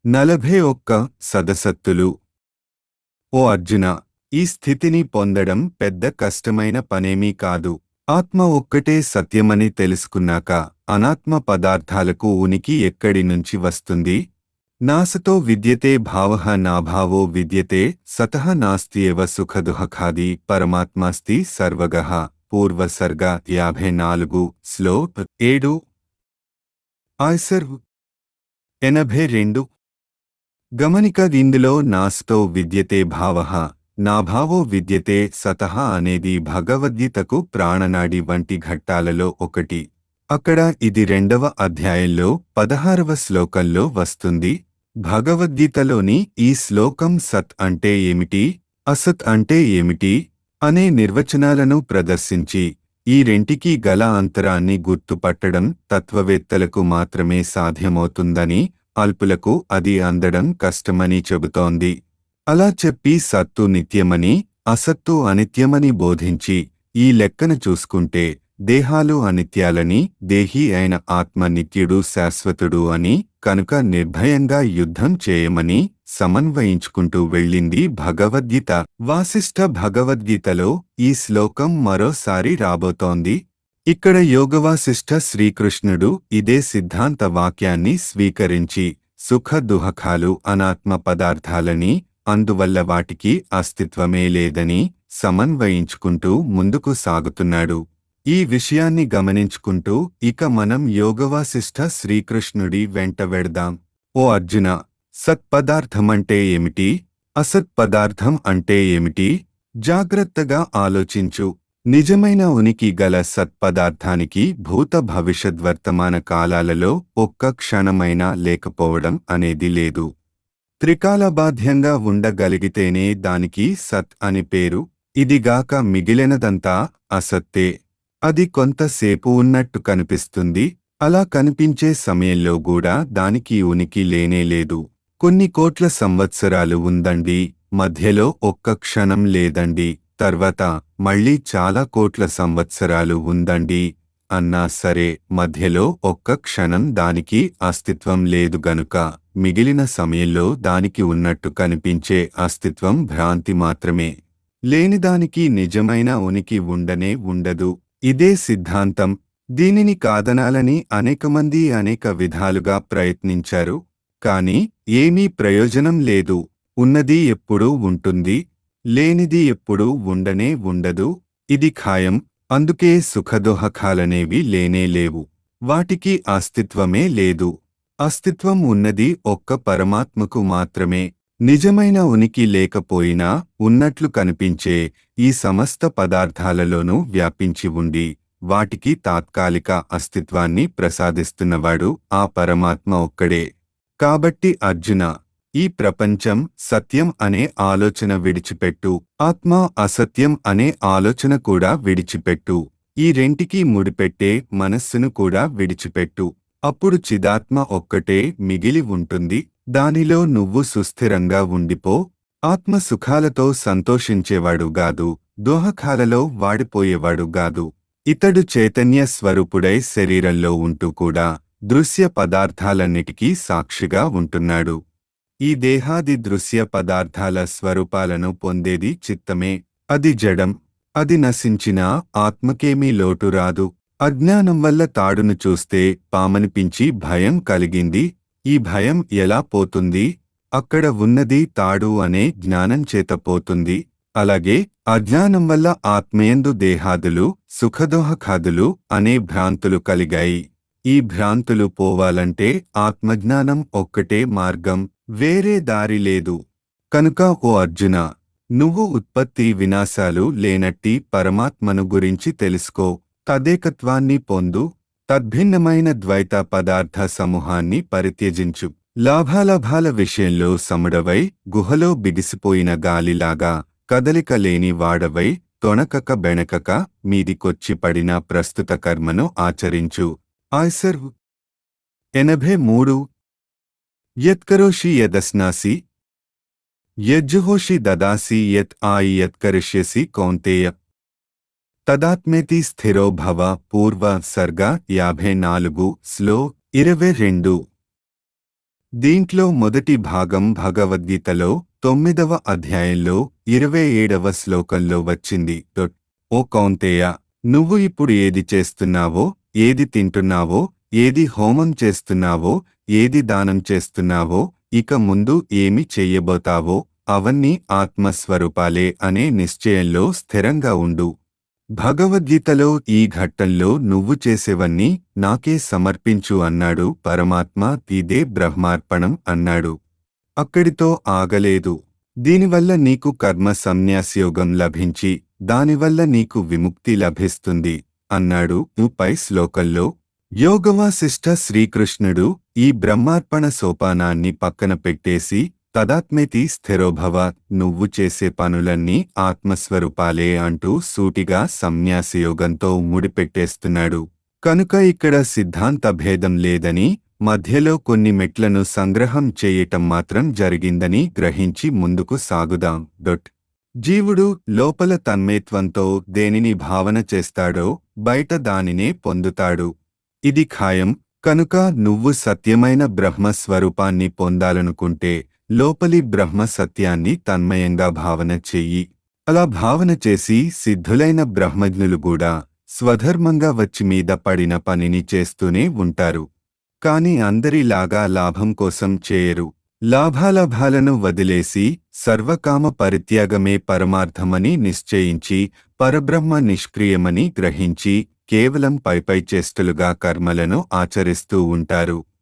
41 సదసత్తులు. ఓ అర్జున, ఈ స్థితిని పొందడం పెద్ద కష్టమైన పనేమీ కాదు. ఆత్మ ఒక్కటే సత్యమని తెలుసుకున్నాక అనాత్మ పదార్థాలకు ఉనికి ఎక్కడి నుంచి వస్తుంది? నాసతో విద్యతే భావః నాభావో విద్యతే సతః నాస్త్యేవ సుఖదుఃఖాది పరమాత్మాస్తి సర్వగః. పూర్వసర్గ 54 శ్లోక్ 7. ఆయ్సర్వ్ 82. గమనిక ఇందులో నాస్తో విద్యతే భావః నాభావో విద్యతే సతః అనేది భగవద్గీతకు ప్రాణనాడి వంటి ఘట్టాలలో ఒకటి. అక్కడ ఇది 2వ అధ్యాయంలో 16వ శ్లోకంలో వస్తుంది. భగవద్గీతలోని ఈ శ్లోకం సత్ అంటే ఏమిటి, అసత్ అంటే ఏమిటి అనే నిర్వచనాలను ప్రదర్శించి ఈ రెంటికీ గల అంతరాన్ని గుర్తుపట్టడం తత్వవేత్తలకు మాత్రమే సాధ్యమవుతుందని, అల్పులకు అది అందడం కష్టమని చెబుతోంది. అలా చెప్పి సత్తు నిత్యమని, అసత్తు అనిత్యమని బోధించి ఈ లెక్కన చూసుకుంటే దేహాలు అనిత్యాలని, దేహి అయిన ఆత్మ నిత్యుడు శాశ్వతుడు అని, కనుక నిర్భయంగా యుద్ధం చేయమని సమన్వయించుకుంటూ వెళ్ళింది భగవద్గీత. వాసిష్ఠ భగవద్గీతలో ఈ శ్లోకం మరోసారి రాబోతోంది. ఇక్కడ యోగవాసిష్ఠ శ్రీకృష్ణుడు ఇదే సిద్ధాంత వాక్యాన్ని స్వీకరించి సుఖ దుఃఖాలు అనాత్మ పదార్థాలని, అందువల్ల వాటికి అస్తిత్వమే లేదని సమన్వయించుకుంటూ ముందుకు సాగుతున్నాడు. ఈ విషయాన్ని గమనించుకుంటూ ఇక మనం యోగవాసిష్ఠ శ్రీకృష్ణుడి వెంట వెడదాం. ఓ అర్జున, సత్పదార్థమంటే ఏమిటి, అసత్పదార్థం అంటే ఏమిటి? జాగ్రత్తగా ఆలోచించు. నిజమైన ఉనికి గల సత్పదార్థానికి భూత భవిష్యద్వర్తమాన కాలాలలో ఒక్క క్షణమైనా లేకపోవడం అనేది లేదు. త్రికాలబాధ్యంగా ఉండగలిగితేనే దానికి సత్ అని పేరు. ఇదిగాక మిగిలినదంతా అసత్తే. అది కొంతసేపు ఉన్నట్టు కనిపిస్తుంది. అలా కనిపించే సమయంలో కూడా దానికి ఉనికి లేనేలేదు. కొన్ని కోట్ల సంవత్సరాలు ఉందండి, మధ్యలో ఒక్క క్షణం లేదండి, తర్వాత మళ్ళీ చాలా కోట్ల సంవత్సరాలు ఉందండి అన్నా సరే మధ్యలో ఒక్క క్షణం దానికి అస్తిత్వం లేదు గనుక మిగిలిన సమయంలో దానికి ఉన్నట్టు కనిపించే అస్తిత్వం భ్రాంతి మాత్రమే. లేనిదానికి నిజమైన ఉనికి ఉండనే ఉండదు. ఇదే సిద్ధాంతం. దీనిని కాదనాలని అనేకమంది అనేక విధాలుగా ప్రయత్నించారు. కాని ఏమీ ప్రయోజనం లేదు. ఉన్నది ఎప్పుడూ ఉంటుంది, లేనిది ఎప్పుడూ ఉండనే ఉండదు. ఇది ఖాయం. అందుకే సుఖదుఃఖాలనేవి లేనే లేవు. వాటికి అస్తిత్వమే లేదు. అస్తిత్వం ఉన్నది ఒక్క పరమాత్మకు మాత్రమే. నిజమైన ఉనికి లేకపోయినా ఉన్నట్లు కనిపించే ఈ సమస్త పదార్థాలలోనూ వ్యాపించి ఉండి వాటికి తాత్కాలిక అస్తిత్వాన్ని ప్రసాదిస్తున్నవాడు ఆ పరమాత్మ ఒక్కడే. కాబట్టి అర్జున, ఈ ప్రపంచం సత్యం అనే ఆలోచన విడిచిపెట్టు. ఆత్మ అసత్యం అనే ఆలోచన కూడా విడిచిపెట్టు. ఈ రెంటికి ముడిపెట్టే మనస్సును కూడా విడిచిపెట్టు. అప్పుడు చిదాత్మ ఒక్కటే మిగిలి ఉంటుంది. దానిలో నువ్వు సుస్థిరంగా ఉండిపో. ఆత్మ సుఖాలతో సంతోషించేవాడు గాదు, దోహకాలలో వాడిపోయేవాడు గాదు. ఇతడు చైతన్య స్వరూపుడై శరీరంలో ఉంటూ కూడా దృశ్య పదార్థాలన్నిటికీ సాక్షిగా ఉంటున్నాడు. ఈ దేహాది దృశ్య పదార్థాల స్వరూపాలను పొందేది చిత్తమే. అది జడం. అది నశించినా ఆత్మకేమీ లోటు రాదు. అజ్ఞానం వల్ల తాడును చూస్తే పామనిపించి భయం కలిగింది. ఈ భయం ఎలా పోతుంది? అక్కడ ఉన్నది తాడు అనే జ్ఞానం చేత పోతుంది. అలాగే అజ్ఞానం వల్ల ఆత్మయందు దేహాదులు, సుఖదోహకాదులు అనే భ్రాంతులు కలిగాయి. ఈ భ్రాంతులు పోవాలంటే ఆత్మజ్ఞానం ఒక్కటే మార్గం, వేరే దారి లేదు. కనుక ఓ అర్జున, నువ్వు ఉత్పత్తి వినాశాలు లేనట్టి పరమాత్మను గురించి తెలుసుకో. తదేకత్వాన్ని పొందు. తద్భిన్నమైన ద్వైత పదార్థ సమూహాన్ని పరిత్యజించు. లాభాలాభాల విషయంలో సముడవై గుహలో బిగిసిపోయిన గాలిలాగా కదలిక లేని వాడవై తొణకక బెణకక మీదికొచ్చి పడిన ప్రస్తుత కర్మను ఆచరించు. ఆయ్సర్వ్ 83. యత్కరోషి యదస్నాసి యజ్జుహోషి దదాసి యత్ ఆయి యత్కరిష్యసి కౌంతేయ తదాత్మేతి స్థిరో భవ. పూర్వ సర్గ 54 శ్లో 22. దీంట్లో మొదటి భాగం భగవద్గీతలో 9వ అధ్యాయంలో 27వ శ్లోకంలో వచ్చింది. ఓ కౌంతేయ, నువ్వు ఇప్పుడు ఏది చేస్తున్నావో, ఏది తింటున్నావో, ఏది హోమం చేస్తున్నావో, ఏది దానం చేస్తున్నావో, ఇక ముందు ఏమి చెయ్యబోతావో అవన్నీ ఆత్మస్వరూపాలే అనే నిశ్చయంలో స్థిరంగా ఉండు. భగవద్గీతలో ఈ ఘట్టంలో నువ్వు చేసేవన్నీ నాకే సమర్పించు అన్నాడు పరమాత్మ. ఇదే బ్రహ్మార్పణం అన్నాడు. అక్కడితో ఆగలేదు. దీనివల్ల నీకు కర్మ సన్యాసయోగం లభించి దానివల్ల నీకు విముక్తి లభిస్తుంది అన్నాడు. పై శ్లోకంలో యోగవాసిష్ఠ శ్రీకృష్ణుడు ఈ బ్రహ్మార్పణ సోపానాన్ని పక్కన పెట్టేసి తదాత్మేతి స్థిరోభవ, నువ్వు చేసే పనులన్నీ ఆత్మస్వరూపాలే అంటూ సూటిగా సన్యాసయోగంతో ముడిపెట్టేస్తున్నాడు. కనుక ఇక్కడ సిద్ధాంత భేదం లేదని, మధ్యలో కొన్ని మెట్లను సంగ్రహం చేయటం మాత్రం జరిగిందని గ్రహించి ముందుకు సాగుదాం. జీవుడు లోపల తన్మయత్వంతో దేనిని భావన చేస్తాడో బయట దానినే పొందుతాడు. ఇది ఖాయం. కనుక నువ్వు సత్యమైన బ్రహ్మస్వరూపాన్ని పొందాలనుకుంటే లోపలి బ్రహ్మ సత్యాన్ని తన్మయంగా భావన చెయ్యి. అలా భావన చేసి సిద్ధులైన బ్రహ్మజ్ఞులు కూడా స్వధర్మంగా వచ్చి మీద పడిన పనిని చేస్తూనే ఉంటారు. కాని అందరిలాగా లాభం కోసం చేయరు. లాభాలాభాలను వదిలేసి సర్వకామ పరిత్యాగమే పరమార్థమని నిశ్చయించి పరబ్రహ్మ నిష్క్రియమని గ్రహించి కేవలం పైపై చేష్టలుగా కర్మలను ఆచరిస్తూ ఉంటారు.